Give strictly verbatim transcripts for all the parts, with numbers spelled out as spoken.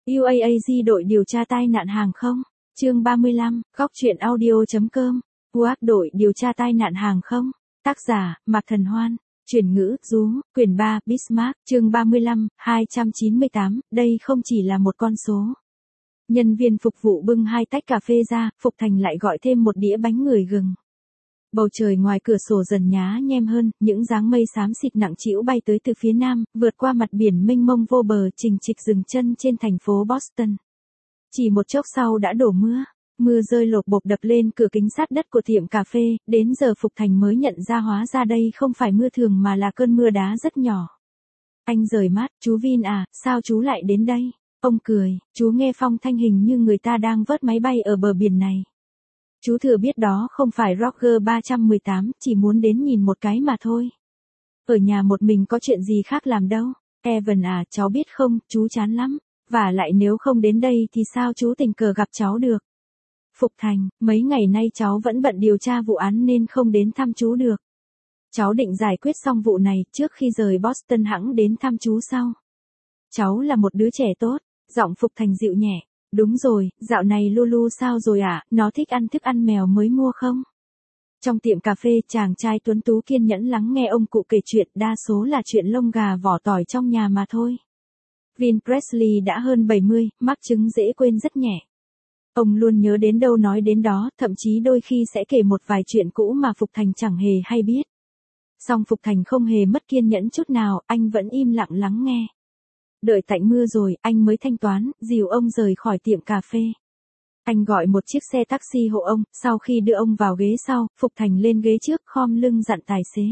u a a giê đội điều tra tai nạn hàng không. Chương ba mươi lăm, góc truyện audio.com. u a a đội điều tra tai nạn hàng không. Tác giả, Mạc Thần Hoan. Chuyển ngữ, Dú, quyển ba, Bismarck, chương ba mươi lăm, hai trăm chín mươi tám, đây không chỉ là một con số. Nhân viên phục vụ bưng hai tách cà phê ra, Phục Thành lại gọi thêm một đĩa bánh người gừng. Bầu trời ngoài cửa sổ dần nhá nhem hơn, những dáng mây xám xịt nặng trĩu bay tới từ phía nam, vượt qua mặt biển mênh mông vô bờ, trình trịch dừng chân trên thành phố Boston. Chỉ một chốc sau đã đổ mưa, mưa rơi lộp bộp đập lên cửa kính sát đất của tiệm cà phê, đến giờ Phục Thành mới nhận ra hóa ra đây không phải mưa thường mà là cơn mưa đá rất nhỏ. Anh rời mắt, chú Vin à, sao chú lại đến đây? Ông cười, chú nghe phong thanh hình như người ta đang vớt máy bay ở bờ biển này. Chú thừa biết đó không phải Roger ba một tám, chỉ muốn đến nhìn một cái mà thôi. Ở nhà một mình có chuyện gì khác làm đâu. Evan à, cháu biết không, chú chán lắm. Và lại nếu không đến đây thì sao chú tình cờ gặp cháu được. Phục Thành, mấy ngày nay cháu vẫn bận điều tra vụ án nên không đến thăm chú được. Cháu định giải quyết xong vụ này trước khi rời Boston hẵng đến thăm chú sau. Cháu là một đứa trẻ tốt, giọng Phục Thành dịu nhẹ. Đúng rồi, dạo này Lulu sao rồi ạ, à? Nó thích ăn thức ăn mèo mới mua không? Trong tiệm cà phê, chàng trai tuấn tú kiên nhẫn lắng nghe ông cụ kể chuyện, đa số là chuyện lông gà vỏ tỏi trong nhà mà thôi. Vin Presley đã hơn bảy mươi, mắc chứng dễ quên rất nhẹ. Ông luôn nhớ đến đâu nói đến đó, thậm chí đôi khi sẽ kể một vài chuyện cũ mà Phục Thành chẳng hề hay biết. Song Phục Thành không hề mất kiên nhẫn chút nào, anh vẫn im lặng lắng nghe. Đợi tạnh mưa rồi, anh mới thanh toán, dìu ông rời khỏi tiệm cà phê. Anh gọi một chiếc xe taxi hộ ông, sau khi đưa ông vào ghế sau, Phục Thành lên ghế trước khom lưng dặn tài xế.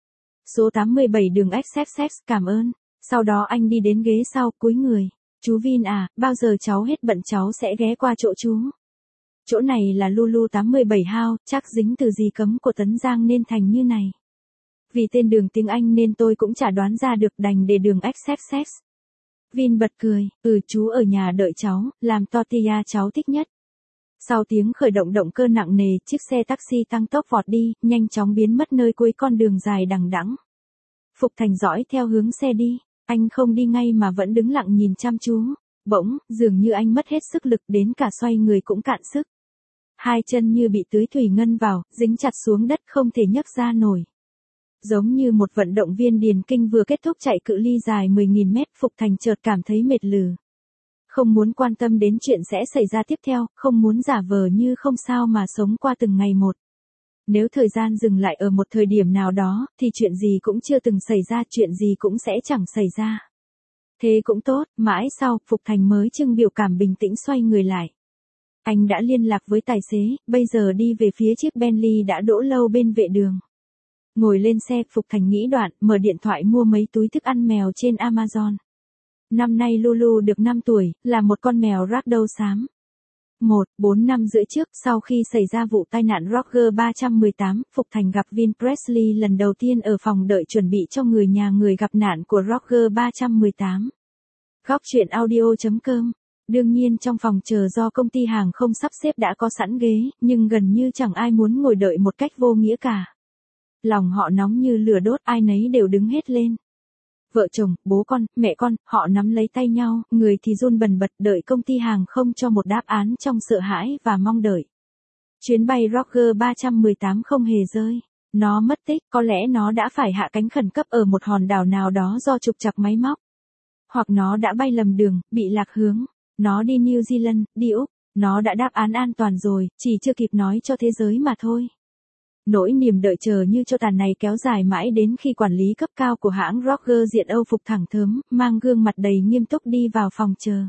Số tám mươi bảy đường Essex, cảm ơn. Sau đó anh đi đến ghế sau, cúi người. Chú Vin à, bao giờ cháu hết bận cháu sẽ ghé qua chỗ chú. Chỗ này là Lulu tám mươi bảy House, chắc dính từ gì cấm của Tấn Giang nên thành như này. Vì tên đường tiếng Anh nên tôi cũng chả đoán ra được, đành để đường Essex. Vin bật cười, ừ chú ở nhà đợi cháu, làm tortilla cháu thích nhất. Sau tiếng khởi động động cơ nặng nề, chiếc xe taxi tăng tốc vọt đi, nhanh chóng biến mất nơi cuối con đường dài đằng đẵng. Phục Thành dõi theo hướng xe đi, anh không đi ngay mà vẫn đứng lặng nhìn chăm chú. Bỗng, dường như anh mất hết sức lực đến cả xoay người cũng cạn sức. Hai chân như bị tưới thủy ngân vào, dính chặt xuống đất không thể nhấc ra nổi. Giống như một vận động viên điền kinh vừa kết thúc chạy cự ly dài mười nghìn mét, Phục Thành chợt cảm thấy mệt lử. Không muốn quan tâm đến chuyện sẽ xảy ra tiếp theo, không muốn giả vờ như không sao mà sống qua từng ngày một. Nếu thời gian dừng lại ở một thời điểm nào đó, thì chuyện gì cũng chưa từng xảy ra, chuyện gì cũng sẽ chẳng xảy ra. Thế cũng tốt, mãi sau, Phục Thành mới trưng biểu cảm bình tĩnh xoay người lại. Anh đã liên lạc với tài xế, bây giờ đi về phía chiếc Bentley đã đỗ lâu bên vệ đường. Ngồi lên xe, Phục Thành nghĩ đoạn, mở điện thoại mua mấy túi thức ăn mèo trên Amazon. Năm nay Lulu được năm tuổi, là một con mèo ragdoll xám. Một, bốn năm rưỡi trước, sau khi xảy ra vụ tai nạn Roger ba một tám, Phục Thành gặp Vin Presley lần đầu tiên ở phòng đợi chuẩn bị cho người nhà người gặp nạn của Roger ba một tám. Góc truyện audio.com. Đương nhiên trong phòng chờ do công ty hàng không sắp xếp đã có sẵn ghế, nhưng gần như chẳng ai muốn ngồi đợi một cách vô nghĩa cả. Lòng họ nóng như lửa đốt, ai nấy đều đứng hết lên. Vợ chồng, bố con, mẹ con, họ nắm lấy tay nhau, người thì run bần bật đợi công ty hàng không cho một đáp án trong sợ hãi và mong đợi. Chuyến bay Roger ba một tám không hề rơi. Nó mất tích, có lẽ nó đã phải hạ cánh khẩn cấp ở một hòn đảo nào đó do trục trặc máy móc. Hoặc nó đã bay lầm đường, bị lạc hướng. Nó đi New Zealand, đi Úc. Nó đã đáp án an toàn rồi, chỉ chưa kịp nói cho thế giới mà thôi. Nỗi niềm đợi chờ như cho tàn này kéo dài mãi đến khi quản lý cấp cao của hãng Roger diện Âu phục thẳng thớm, mang gương mặt đầy nghiêm túc đi vào phòng chờ.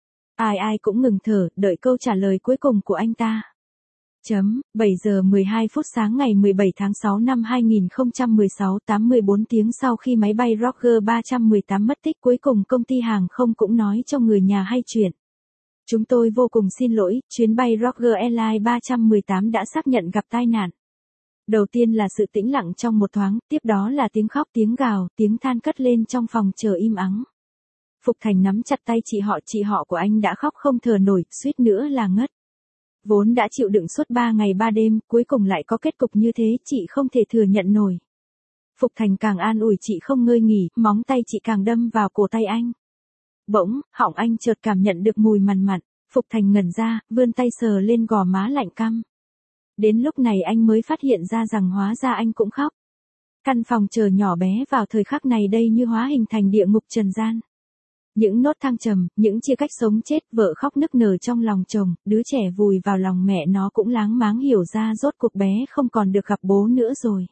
Ai ai cũng ngừng thở, đợi câu trả lời cuối cùng của anh ta. Chấm, bảy giờ mười hai phút sáng ngày mười bảy tháng sáu năm hai nghìn không trăm mười sáu, tám mươi bốn tiếng sau khi máy bay Roger ba một tám mất tích, cuối cùng công ty hàng không cũng nói cho người nhà hay chuyện. Chúng tôi vô cùng xin lỗi, chuyến bay Roger Airlines ba một tám đã xác nhận gặp tai nạn. Đầu tiên là sự tĩnh lặng trong một thoáng, tiếp đó là tiếng khóc, tiếng gào, tiếng than cất lên trong phòng chờ im ắng. Phục Thành nắm chặt tay chị họ, chị họ của anh đã khóc không thở nổi, suýt nữa là ngất. Vốn đã chịu đựng suốt ba ngày ba đêm, cuối cùng lại có kết cục như thế, chị không thể thừa nhận nổi. Phục Thành càng an ủi chị không ngơi nghỉ, móng tay chị càng đâm vào cổ tay anh. Bỗng, họng anh chợt cảm nhận được mùi mằn mặn, Phục Thành ngẩn ra, vươn tay sờ lên gò má lạnh căm. Đến lúc này anh mới phát hiện ra rằng hóa ra anh cũng khóc. Căn phòng chờ nhỏ bé vào thời khắc này đây như hóa hình thành địa ngục trần gian. Những nốt thăng trầm, những chia cách sống chết, vợ khóc nức nở trong lòng chồng, đứa trẻ vùi vào lòng mẹ nó cũng láng máng hiểu ra rốt cuộc bé không còn được gặp bố nữa rồi.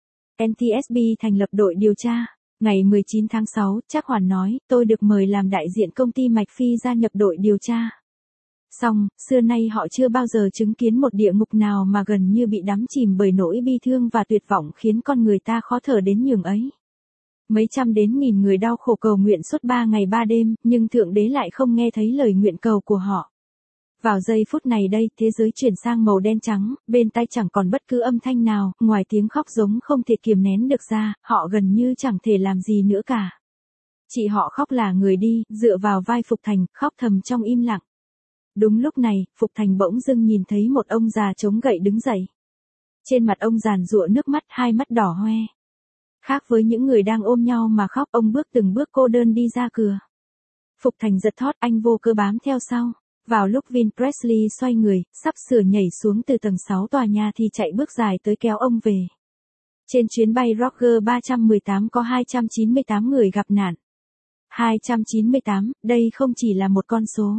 en tê ét bê thành lập đội điều tra. Ngày mười chín tháng sáu, Trác Hoàn nói, tôi được mời làm đại diện công ty Mạch Phi gia nhập đội điều tra. Song, xưa nay họ chưa bao giờ chứng kiến một địa ngục nào mà gần như bị đắm chìm bởi nỗi bi thương và tuyệt vọng khiến con người ta khó thở đến nhường ấy. Mấy trăm đến nghìn người đau khổ cầu nguyện suốt ba ngày ba đêm, nhưng Thượng Đế lại không nghe thấy lời nguyện cầu của họ. Vào giây phút này đây, thế giới chuyển sang màu đen trắng, bên tai chẳng còn bất cứ âm thanh nào, ngoài tiếng khóc giống không thể kiềm nén được ra, họ gần như chẳng thể làm gì nữa cả. Chị họ khóc là người đi, dựa vào vai Phục Thành, khóc thầm trong im lặng. Đúng lúc này, Phục Thành bỗng dưng nhìn thấy một ông già chống gậy đứng dậy. Trên mặt ông giàn giụa nước mắt, hai mắt đỏ hoe. Khác với những người đang ôm nhau mà khóc, ông bước từng bước cô đơn đi ra cửa. Phục Thành giật thót, anh vô cơ bám theo sau. Vào lúc Vin Presley xoay người, sắp sửa nhảy xuống từ tầng sáu tòa nhà thì chạy bước dài tới kéo ông về. Trên chuyến bay Roger ba trăm mười tám có hai trăm chín mươi tám người gặp nạn. hai trăm chín mươi tám, đây không chỉ là một con số.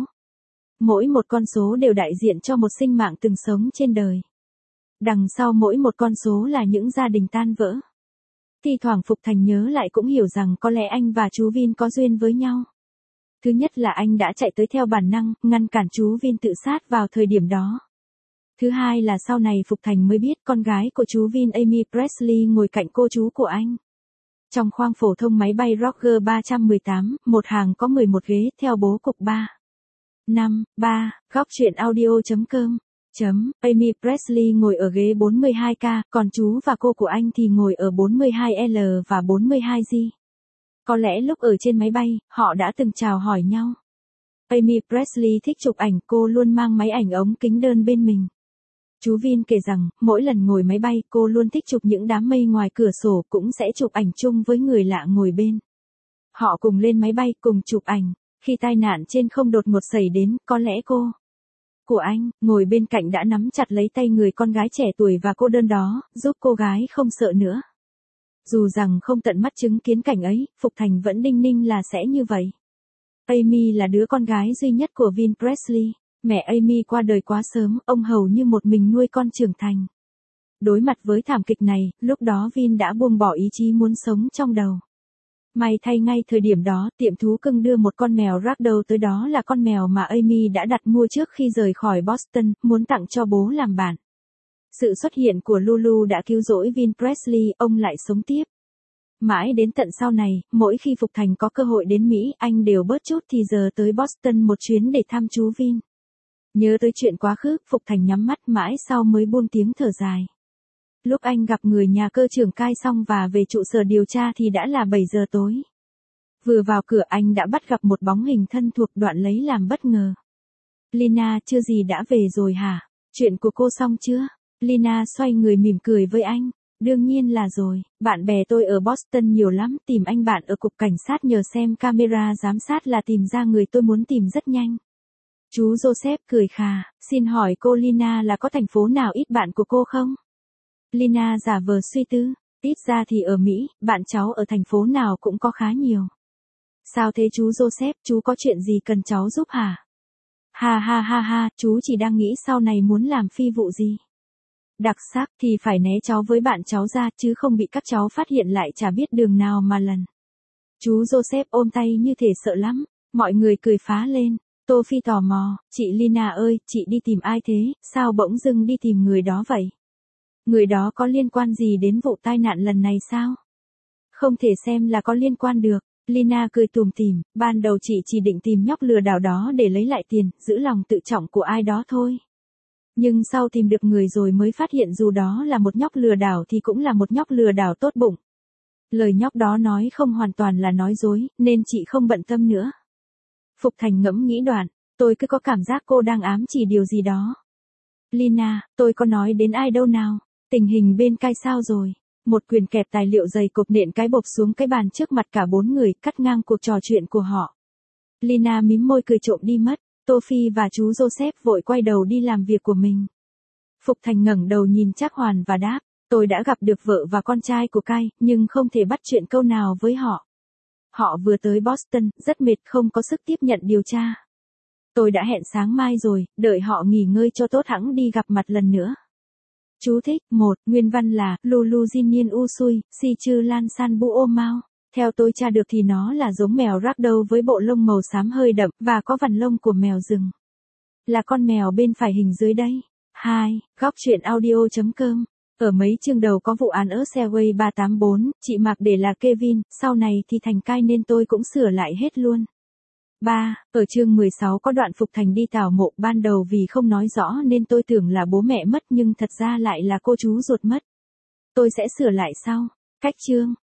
Mỗi một con số đều đại diện cho một sinh mạng từng sống trên đời. Đằng sau mỗi một con số là những gia đình tan vỡ. Thi thoảng Phục Thành nhớ lại cũng hiểu rằng có lẽ anh và chú Vin có duyên với nhau. Thứ nhất là anh đã chạy tới theo bản năng, ngăn cản chú Vin tự sát vào thời điểm đó. Thứ hai là sau này Phục Thành mới biết con gái của chú Vin Amy Presley ngồi cạnh cô chú của anh. Trong khoang phổ thông máy bay Roger ba trăm mười tám, một hàng có mười một ghế theo bố cục ba. năm, ba, góc truyện audio chấm com. Chấm, Amy Presley ngồi ở ghế bốn mươi hai K, còn chú và cô của anh thì ngồi ở bốn mươi hai L và bốn mươi hai G. Có lẽ lúc ở trên máy bay, họ đã từng chào hỏi nhau. Amy Presley thích chụp ảnh, cô luôn mang máy ảnh ống kính đơn bên mình. Chú Vin kể rằng, mỗi lần ngồi máy bay, cô luôn thích chụp những đám mây ngoài cửa sổ, cũng sẽ chụp ảnh chung với người lạ ngồi bên. Họ cùng lên máy bay, cùng chụp ảnh. Khi tai nạn trên không đột ngột xảy đến, có lẽ cô của anh, ngồi bên cạnh đã nắm chặt lấy tay người con gái trẻ tuổi và cô đơn đó, giúp cô gái không sợ nữa. Dù rằng không tận mắt chứng kiến cảnh ấy, Phục Thành vẫn đinh ninh là sẽ như vậy. Amy là đứa con gái duy nhất của Vin Presley. Mẹ Amy qua đời quá sớm, ông hầu như một mình nuôi con trưởng thành. Đối mặt với thảm kịch này, lúc đó Vin đã buông bỏ ý chí muốn sống trong đầu. May thay ngay thời điểm đó, tiệm thú cưng đưa một con mèo ragdoll tới, đó là con mèo mà Amy đã đặt mua trước khi rời khỏi Boston, muốn tặng cho bố làm bạn. Sự xuất hiện của Lulu đã cứu rỗi Vin Presley, ông lại sống tiếp. Mãi đến tận sau này, mỗi khi Phục Thành có cơ hội đến Mỹ, anh đều bớt chút thì giờ tới Boston một chuyến để thăm chú Vin. Nhớ tới chuyện quá khứ, Phục Thành nhắm mắt mãi sau mới buông tiếng thở dài. Lúc anh gặp người nhà cơ trưởng cai xong và về trụ sở điều tra thì đã là bảy giờ tối. Vừa vào cửa anh đã bắt gặp một bóng hình thân thuộc, đoạn lấy làm bất ngờ. Lina, chưa gì đã về rồi hả? Chuyện của cô xong chưa? Lina xoay người mỉm cười với anh. Đương nhiên là rồi, bạn bè tôi ở Boston nhiều lắm, tìm anh bạn ở cục cảnh sát nhờ xem camera giám sát là tìm ra người tôi muốn tìm rất nhanh. Chú Joseph cười khà, xin hỏi cô Lina là có thành phố nào ít bạn của cô không? Lina giả vờ suy tư, ít ra thì ở Mỹ, bạn cháu ở thành phố nào cũng có khá nhiều. Sao thế chú Joseph, chú có chuyện gì cần cháu giúp hả? Ha ha ha ha, chú chỉ đang nghĩ sau này muốn làm phi vụ gì. Đặc sắc thì phải né cháu với bạn cháu ra, chứ không bị các cháu phát hiện lại chả biết đường nào mà lần. Chú Joseph ôm tay như thể sợ lắm, mọi người cười phá lên. Tô Phi tò mò, chị Lina ơi, chị đi tìm ai thế, sao bỗng dưng đi tìm người đó vậy? Người đó có liên quan gì đến vụ tai nạn lần này sao? Không thể xem là có liên quan được. Lina cười tủm tỉm, ban đầu chị chỉ định tìm nhóc lừa đảo đó để lấy lại tiền, giữ lòng tự trọng của ai đó thôi. Nhưng sau tìm được người rồi mới phát hiện dù đó là một nhóc lừa đảo thì cũng là một nhóc lừa đảo tốt bụng. Lời nhóc đó nói không hoàn toàn là nói dối, nên chị không bận tâm nữa. Phục Thành ngẫm nghĩ đoạn, tôi cứ có cảm giác cô đang ám chỉ điều gì đó. Lina, tôi có nói đến ai đâu nào, tình hình bên cai sao rồi? Một quyền kẹp tài liệu dày cộp nện cái bộp xuống cái bàn trước mặt cả bốn người, cắt ngang cuộc trò chuyện của họ. Lina mím môi cười trộm đi mất. Tô Phi và chú Joseph vội quay đầu đi làm việc của mình. Phục Thành ngẩng đầu nhìn Trác Hoàn và đáp, tôi đã gặp được vợ và con trai của Kai, nhưng không thể bắt chuyện câu nào với họ. Họ vừa tới Boston, rất mệt không có sức tiếp nhận điều tra. Tôi đã hẹn sáng mai rồi, đợi họ nghỉ ngơi cho tốt hẵng đi gặp mặt lần nữa. Chú thích, một, nguyên văn là, Lulu Jinian Usui, Si Chư Lan San Bu Ô Mao. Theo tôi tra được thì nó là giống mèo ragdoll với bộ lông màu xám hơi đậm, và có vằn lông của mèo rừng. Là con mèo bên phải hình dưới đây. hai. Góc truyện audio chấm com. Ở mấy chương đầu có vụ án ở Stairway ba tám bốn, chị mặc để là Kevin, sau này thì thành Kai nên tôi cũng sửa lại hết luôn. ba. Ở chương mười sáu có đoạn Phục Thành đi tảo mộ, ban đầu vì không nói rõ nên tôi tưởng là bố mẹ mất nhưng thật ra lại là cô chú ruột mất. Tôi sẽ sửa lại sau. Cách chương.